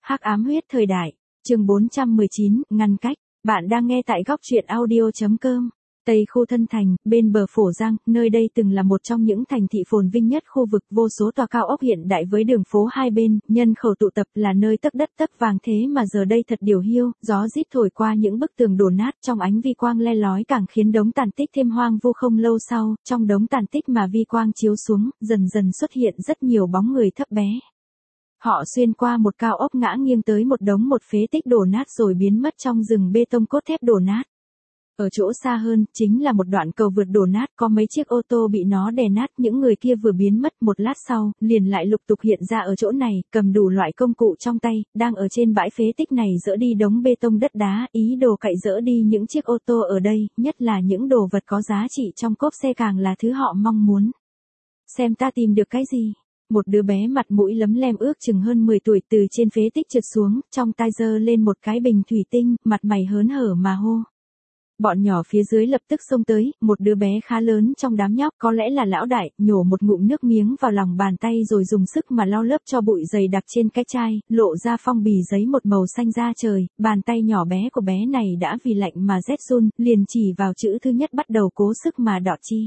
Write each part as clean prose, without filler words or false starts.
Hắc ám huyết thời đại, chương 419, ngăn cách. Bạn đang nghe tại góc truyện audio.com. Tây khu Thân Thành, bên bờ Phổ Giang, nơi đây từng là một trong những thành thị phồn vinh nhất khu vực, vô số tòa cao ốc hiện đại với đường phố hai bên, nhân khẩu tụ tập, là nơi tấc đất tấc vàng, thế mà giờ đây thật điều hiu, gió rít thổi qua những bức tường đổ nát, trong ánh vi quang le lói càng khiến đống tàn tích thêm hoang vu. Không lâu sau, trong đống tàn tích mà vi quang chiếu xuống, dần dần xuất hiện rất nhiều bóng người thấp bé. Họ xuyên qua một cao ốc ngã nghiêng tới một đống phế tích đổ nát rồi biến mất trong rừng bê tông cốt thép đổ nát. Ở chỗ xa hơn, chính là một đoạn cầu vượt đổ nát, có mấy chiếc ô tô bị nó đè nát. Những người kia vừa biến mất, một lát sau, liền lại lục tục hiện ra ở chỗ này, cầm đủ loại công cụ trong tay, đang ở trên bãi phế tích này dỡ đi đống bê tông đất đá, ý đồ cậy dỡ đi những chiếc ô tô ở đây, nhất là những đồ vật có giá trị trong cốp xe càng là thứ họ mong muốn. Xem ta tìm được cái gì? Một đứa bé mặt mũi lấm lem ước chừng hơn 10 tuổi từ trên phế tích trượt xuống, trong tay giơ lên một cái bình thủy tinh, mặt mày hớn hở mà hô. Bọn nhỏ phía dưới lập tức xông tới, một đứa bé khá lớn trong đám nhóc, có lẽ là lão đại, nhổ một ngụm nước miếng vào lòng bàn tay rồi dùng sức mà lau lớp cho bụi dày đặc trên cái chai, lộ ra phong bì giấy một màu xanh da trời. Bàn tay nhỏ bé của bé này đã vì lạnh mà rét run, liền chỉ vào chữ thứ nhất bắt đầu cố sức mà đọ chi.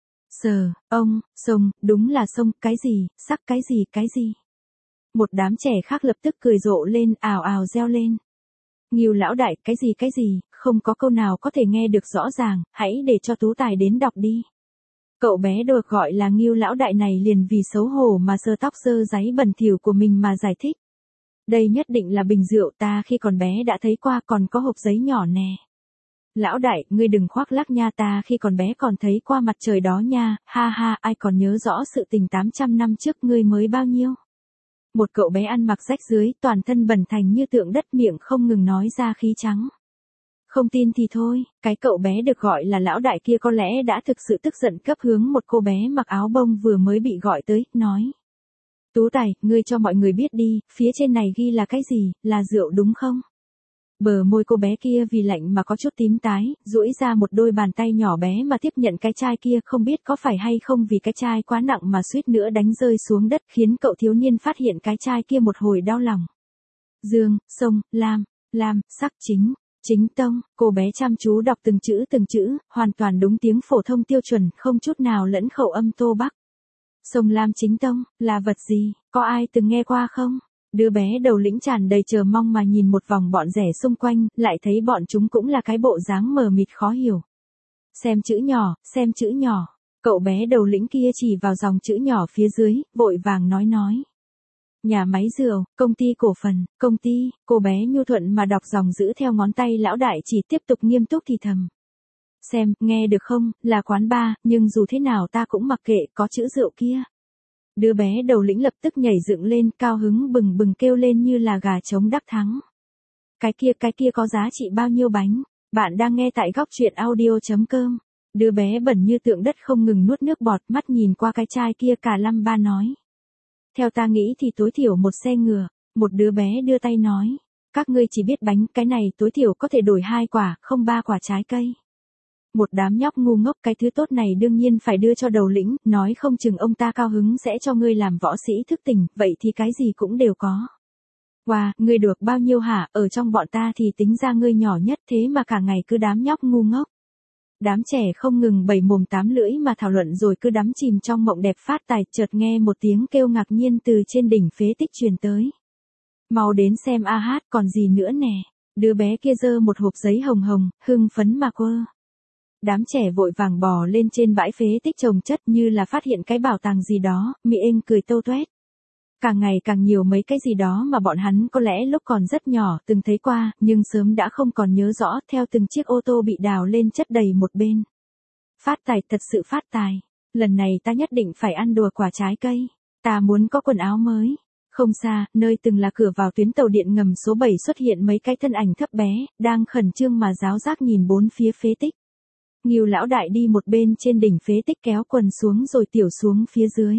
Sông, đúng là sông, cái gì, sắc cái gì. Một đám trẻ khác lập tức cười rộ lên, ào ào reo lên. Ngưu lão đại, cái gì, không có câu nào có thể nghe được rõ ràng, hãy để cho Tú Tài đến đọc đi. Cậu bé được gọi là Ngưu lão đại này liền vì xấu hổ mà sờ tóc sơ giấy bẩn thỉu của mình mà giải thích. Đây nhất định là bình rượu, ta khi còn bé đã thấy qua, còn có hộp giấy nhỏ nè. Lão đại, ngươi đừng khoác lác nha, ta khi còn bé còn thấy qua mặt trời đó nha, ha ha, ai còn nhớ rõ sự tình 800 năm trước, ngươi mới bao nhiêu? Một cậu bé ăn mặc rách rưới, toàn thân bẩn thành như tượng đất, miệng không ngừng nói ra khí trắng. Không tin thì thôi, cái cậu bé được gọi là lão đại kia có lẽ đã thực sự tức giận, cấp hướng một cô bé mặc áo bông vừa mới bị gọi tới, nói. Tú Tài, ngươi cho mọi người biết đi, phía trên này ghi là cái gì, là rượu đúng không? Bờ môi cô bé kia vì lạnh mà có chút tím tái, duỗi ra một đôi bàn tay nhỏ bé mà tiếp nhận cái chai kia, không biết có phải hay không vì cái chai quá nặng mà suýt nữa đánh rơi xuống đất, khiến cậu thiếu niên phát hiện cái chai kia một hồi đau lòng. Dương, sông, lam, sắc, chính tông, cô bé chăm chú đọc từng chữ, hoàn toàn đúng tiếng phổ thông tiêu chuẩn, không chút nào lẫn khẩu âm Tô Bắc. Sông Lam chính tông, là vật gì, có ai từng nghe qua không? Đứa bé đầu lĩnh tràn đầy chờ mong mà nhìn một vòng bọn rẻ xung quanh, lại thấy bọn chúng cũng là cái bộ dáng mờ mịt khó hiểu. Xem chữ nhỏ, cậu bé đầu lĩnh kia chỉ vào dòng chữ nhỏ phía dưới, vội vàng nói. Nhà máy rượu, công ty cổ phần, công ty, cô bé nhu thuận mà đọc dòng giữ theo ngón tay lão đại chỉ, tiếp tục nghiêm túc thì thầm. Xem, nghe được không, là quán bar, nhưng dù thế nào ta cũng mặc kệ, có chữ rượu kia. Đứa bé đầu lĩnh lập tức nhảy dựng lên, cao hứng bừng bừng kêu lên như là gà trống đắc thắng. Cái kia có giá trị bao nhiêu bánh? Bạn đang nghe tại góc truyện audio.com. Đứa bé bẩn như tượng đất không ngừng nuốt nước bọt, mắt nhìn qua cái chai kia cả lăm ba nói. Theo ta nghĩ thì tối thiểu một xe ngựa. Một đứa bé đưa tay nói. Các ngươi chỉ biết bánh, cái này tối thiểu có thể đổi 2 quả, không 3 quả trái cây. Một đám nhóc ngu ngốc, cái thứ tốt này đương nhiên phải đưa cho đầu lĩnh, nói không chừng ông ta cao hứng sẽ cho ngươi làm võ sĩ thức tỉnh, vậy thì cái gì cũng đều có. Wow, ngươi được bao nhiêu hả, ở trong bọn ta thì tính ra ngươi nhỏ nhất, thế mà cả ngày cứ đám nhóc ngu ngốc. Đám trẻ không ngừng bảy mồm tám lưỡi mà thảo luận rồi cứ đắm chìm trong mộng đẹp phát tài, chợt nghe một tiếng kêu ngạc nhiên từ trên đỉnh phế tích truyền tới. Mau đến xem a hát, còn gì nữa nè. Đứa bé kia giơ một hộp giấy hồng hồng, hưng phấn mà quơ. Đám trẻ vội vàng bò lên trên bãi phế tích chồng chất như là phát hiện cái bảo tàng gì đó, miệng cười tâu toét. Càng ngày càng nhiều mấy cái gì đó mà bọn hắn có lẽ lúc còn rất nhỏ từng thấy qua, nhưng sớm đã không còn nhớ rõ, theo từng chiếc ô tô bị đào lên chất đầy một bên. Phát tài, thật sự phát tài. Lần này ta nhất định phải ăn đùa quả trái cây. Ta muốn có quần áo mới. Không xa, nơi từng là cửa vào tuyến tàu điện ngầm số 7 xuất hiện mấy cái thân ảnh thấp bé, đang khẩn trương mà ráo rác nhìn bốn phía phế tích. Ngưu lão đại đi một bên trên đỉnh phế tích kéo quần xuống rồi tiểu xuống phía dưới.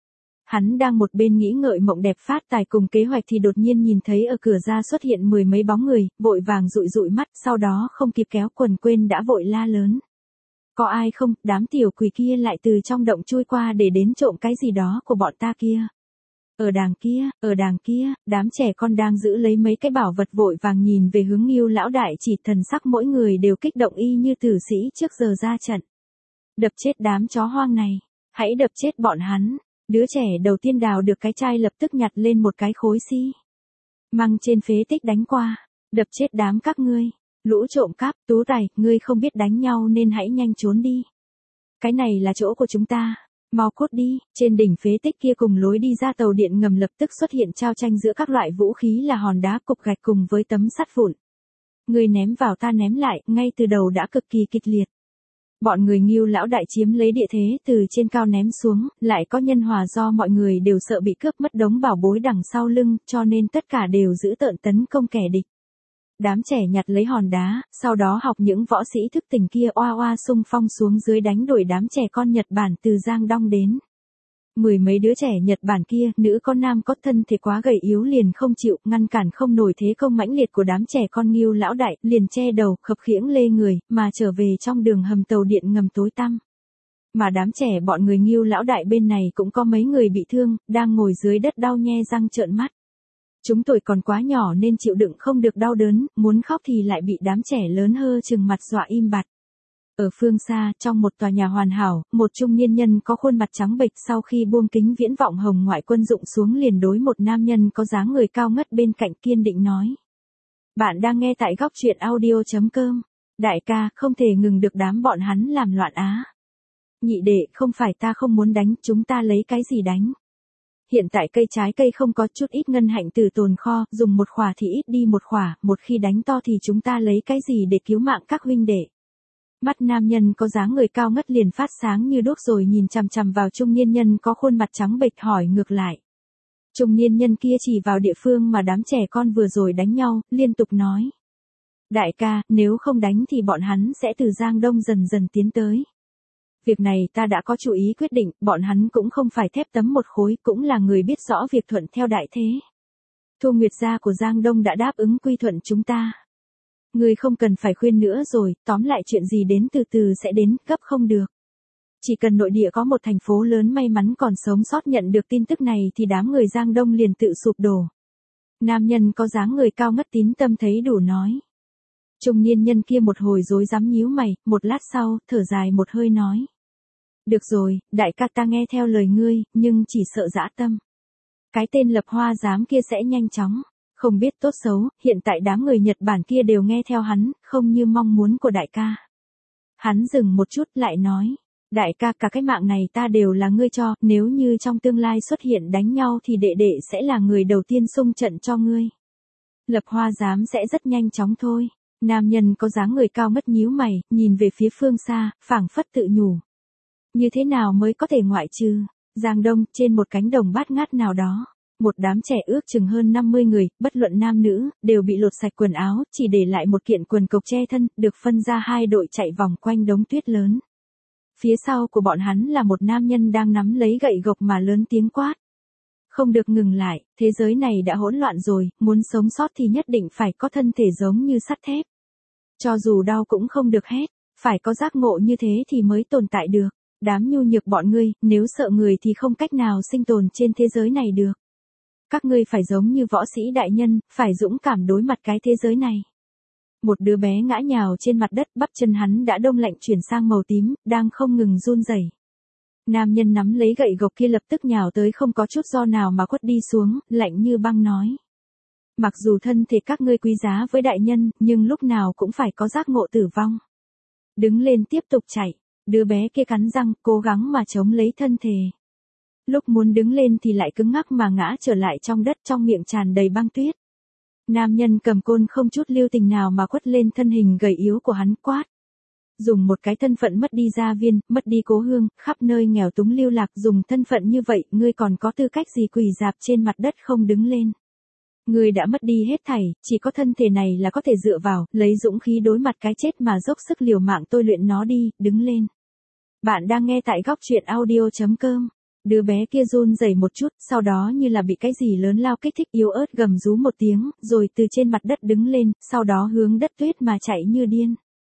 Hắn đang một bên nghĩ ngợi mộng đẹp phát tài cùng kế hoạch thì đột nhiên nhìn thấy ở cửa ra xuất hiện 10 mấy bóng người, vội vàng dụi mắt, sau đó không kịp kéo quần quên đã vội la lớn. Có ai không, đám tiểu quỷ kia lại từ trong động chui qua để đến trộm cái gì đó của bọn ta kia. ở đàng kia, đám trẻ con đang giữ lấy mấy cái bảo vật vội vàng nhìn về hướng Ngưu lão đại, chỉ thần sắc mỗi người đều kích động y như tử sĩ trước giờ ra trận. Đập chết đám chó hoang này, hãy đập chết bọn hắn. Đứa trẻ đầu tiên đào được cái chai lập tức nhặt lên một cái khối xi măng trên phế tích đánh qua, đập chết đám các ngươi, lũ trộm cắp, tú tài, ngươi không biết đánh nhau nên hãy nhanh trốn đi. Cái này là chỗ của chúng ta, mau cút đi. Trên đỉnh phế tích kia cùng lối đi ra tàu điện ngầm lập tức xuất hiện trao tranh giữa các loại vũ khí là hòn đá, cục gạch cùng với tấm sắt vụn. Ngươi ném vào ta ném lại, ngay từ đầu đã cực kỳ kịch liệt. Bọn người Ngưu lão đại chiếm lấy địa thế từ trên cao ném xuống, lại có nhân hòa do mọi người đều sợ bị cướp mất đống bảo bối đằng sau lưng, cho nên tất cả đều giữ tợn tấn công kẻ địch. Đám trẻ nhặt lấy hòn đá, sau đó học những võ sĩ thức tỉnh kia oa oa xung phong xuống dưới đánh đuổi đám trẻ con Nhật Bản từ Giang Đông đến. Mười mấy đứa trẻ Nhật Bản kia, nữ con nam có thân thể quá gầy yếu liền không chịu, ngăn cản không nổi thế công mãnh liệt của đám trẻ con Ngưu lão đại, liền che đầu, khập khiễng lê người, mà trở về trong đường hầm tàu điện ngầm tối tăm. Mà đám trẻ bọn người Ngưu lão đại bên này cũng có mấy người bị thương, đang ngồi dưới đất đau nhe răng trợn mắt. Chúng tuổi còn quá nhỏ nên chịu đựng không được đau đớn, muốn khóc thì lại bị đám trẻ lớn hơ chừng mặt dọa im bặt. Ở phương xa, trong một tòa nhà hoàn hảo, một trung niên nhân có khuôn mặt trắng bệch sau khi buông kính viễn vọng hồng ngoại quân dụng xuống liền đối một nam nhân có dáng người cao ngất bên cạnh kiên định nói. Bạn đang nghe tại góc truyện audio.com. Đại ca, không thể ngừng được đám bọn hắn làm loạn á. Nhị đệ, không phải ta không muốn đánh, chúng ta lấy cái gì đánh. Hiện tại cây trái cây không có, chút ít ngân hạnh từ tồn kho, dùng một khỏa thì ít đi một khỏa, một khi đánh to thì chúng ta lấy cái gì để cứu mạng các huynh đệ. Mắt nam nhân có dáng người cao ngất liền phát sáng như đuốc rồi nhìn chằm chằm vào trung niên nhân có khuôn mặt trắng bệch hỏi ngược lại. Trung niên nhân kia chỉ vào địa phương mà đám trẻ con vừa rồi đánh nhau, liên tục nói. Đại ca, nếu không đánh thì bọn hắn sẽ từ Giang Đông dần dần tiến tới. Việc này ta đã có chủ ý quyết định, bọn hắn cũng không phải thép tấm một khối, cũng là người biết rõ việc thuận theo đại thế. Thu Nguyệt gia của Giang Đông đã đáp ứng quy thuận chúng ta. Người không cần phải khuyên nữa rồi, tóm lại chuyện gì đến từ từ sẽ đến, gấp không được. Chỉ cần nội địa có một thành phố lớn may mắn còn sống sót nhận được tin tức này thì đám người Giang Đông liền tự sụp đổ. Nam nhân có dáng người cao ngất tín tâm thấy đủ nói. Trung niên nhân kia một hồi rối rắm nhíu mày, một lát sau, thở dài một hơi nói. Được rồi, đại ca ta nghe theo lời ngươi, nhưng chỉ sợ dã tâm. Cái tên Lập Hoa Giám kia sẽ nhanh chóng. Không biết tốt xấu, hiện tại đám người Nhật Bản kia đều nghe theo hắn, không như mong muốn của đại ca. Hắn dừng một chút lại nói. Đại ca, cả cái mạng này ta đều là ngươi cho, nếu như trong tương lai xuất hiện đánh nhau thì đệ đệ sẽ là người đầu tiên xung trận cho ngươi. Lập Hoa Giám sẽ rất nhanh chóng thôi. Nam nhân có dáng người cao ngất nhíu mày, nhìn về phía phương xa, phảng phất tự nhủ. Như thế nào mới có thể ngoại trừ, Giang Đông, trên một cánh đồng bát ngát nào đó. Một đám trẻ ước chừng hơn 50 người, bất luận nam nữ, đều bị lột sạch quần áo, chỉ để lại một kiện quần cộc che thân, được phân ra hai đội chạy vòng quanh đống tuyết lớn. Phía sau của bọn hắn là một nam nhân đang nắm lấy gậy gộc mà lớn tiếng quát. Không được ngừng lại, thế giới này đã hỗn loạn rồi, muốn sống sót thì nhất định phải có thân thể giống như sắt thép. Cho dù đau cũng không được hét, phải có giác ngộ như thế thì mới tồn tại được. Đám nhu nhược bọn ngươi, nếu sợ người thì không cách nào sinh tồn trên thế giới này được. Các ngươi phải giống như võ sĩ đại nhân, phải dũng cảm đối mặt cái thế giới này. Một đứa bé ngã nhào trên mặt đất, bắp chân hắn đã đông lạnh chuyển sang màu tím, đang không ngừng run rẩy. Nam nhân nắm lấy gậy gộc kia lập tức nhào tới không có chút do nào mà quất đi xuống, lạnh như băng nói. Mặc dù thân thể các ngươi quý giá với đại nhân, nhưng lúc nào cũng phải có giác ngộ tử vong. Đứng lên tiếp tục chạy, đứa bé kia cắn răng, cố gắng mà chống lấy thân thể. Lúc muốn đứng lên thì lại cứng ngắc mà ngã trở lại trong đất, trong miệng tràn đầy băng tuyết. Nam nhân cầm côn không chút lưu tình nào mà quất lên thân hình gầy yếu của hắn quát. Dùng một cái thân phận mất đi gia viên, mất đi cố hương, khắp nơi nghèo túng lưu lạc, dùng thân phận như vậy, ngươi còn có tư cách gì quỳ rạp trên mặt đất không đứng lên. Ngươi đã mất đi hết thảy, chỉ có thân thể này là có thể dựa vào, lấy dũng khí đối mặt cái chết mà dốc sức liều mạng tôi luyện nó đi, đứng lên. Bạn đang nghe tại góc truyện audio.com. Đứa bé kia run rẩy một chút, sau đó như là bị cái gì lớn lao kích thích yếu ớt gầm rú một tiếng, rồi từ trên mặt đất đứng lên, sau đó hướng đất tuyết mà chạy như điên.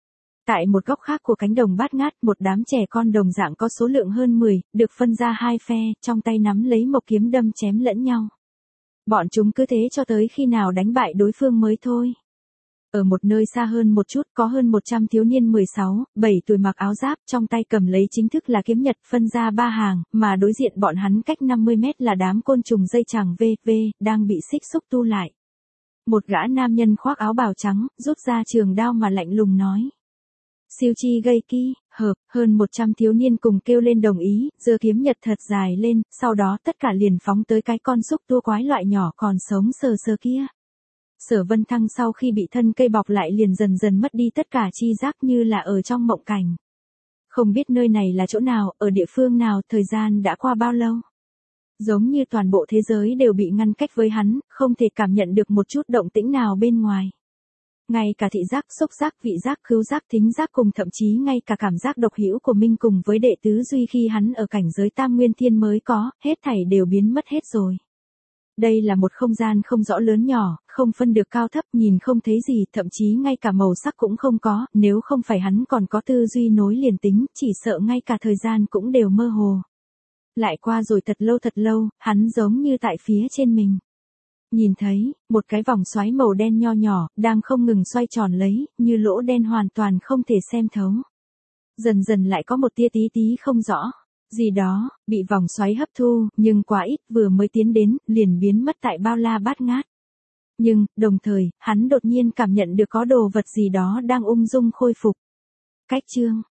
Tại một góc khác của cánh đồng bát ngát, một đám trẻ con đồng dạng có số lượng hơn 10, được phân ra hai phe, trong tay nắm lấy một kiếm đâm chém lẫn nhau. Bọn chúng cứ thế cho tới khi nào đánh bại đối phương mới thôi. Ở một nơi xa hơn một chút có hơn 100 thiếu niên 16, 7 tuổi mặc áo giáp, trong tay cầm lấy chính thức là kiếm nhật, phân ra ba hàng, mà đối diện bọn hắn cách 50 mét là đám côn trùng dây chằng VV, đang bị xích xúc tu lại. Một gã nam nhân khoác áo bào trắng, rút ra trường đao mà lạnh lùng nói. Siêu chi gây ki, hợp, hơn 100 thiếu niên cùng kêu lên đồng ý, giơ kiếm nhật thật dài lên, sau đó tất cả liền phóng tới cái con xúc tua quái loại nhỏ còn sống sờ sờ kia. Sở Vân Thăng sau khi bị thân cây bọc lại liền dần dần mất đi tất cả chi giác như là ở trong mộng cảnh. Không biết nơi này là chỗ nào, ở địa phương nào, thời gian đã qua bao lâu. Giống như toàn bộ thế giới đều bị ngăn cách với hắn, không thể cảm nhận được một chút động tĩnh nào bên ngoài. Ngay cả thị giác, xúc giác, vị giác, khứu giác, thính giác cùng thậm chí ngay cả cảm giác độc hữu của Minh cùng với đệ tứ duy khi hắn ở cảnh giới tam nguyên thiên mới có, hết thảy đều biến mất hết rồi. Đây là một không gian không rõ lớn nhỏ, không phân được cao thấp, nhìn không thấy gì, thậm chí ngay cả màu sắc cũng không có, nếu không phải hắn còn có tư duy nối liền tính, chỉ sợ ngay cả thời gian cũng đều mơ hồ. Lại qua rồi thật lâu, hắn giống như tại phía trên mình. Nhìn thấy, một cái vòng xoáy màu đen nho nhỏ, đang không ngừng xoay tròn lấy, như lỗ đen hoàn toàn không thể xem thấu. Dần dần lại có một tia tí tí không rõ. Gì đó, bị vòng xoáy hấp thu, nhưng quá ít, vừa mới tiến đến, liền biến mất tại bao la bát ngát. Nhưng, đồng thời, hắn đột nhiên cảm nhận được có đồ vật gì đó đang ung dung khôi phục. Cách chương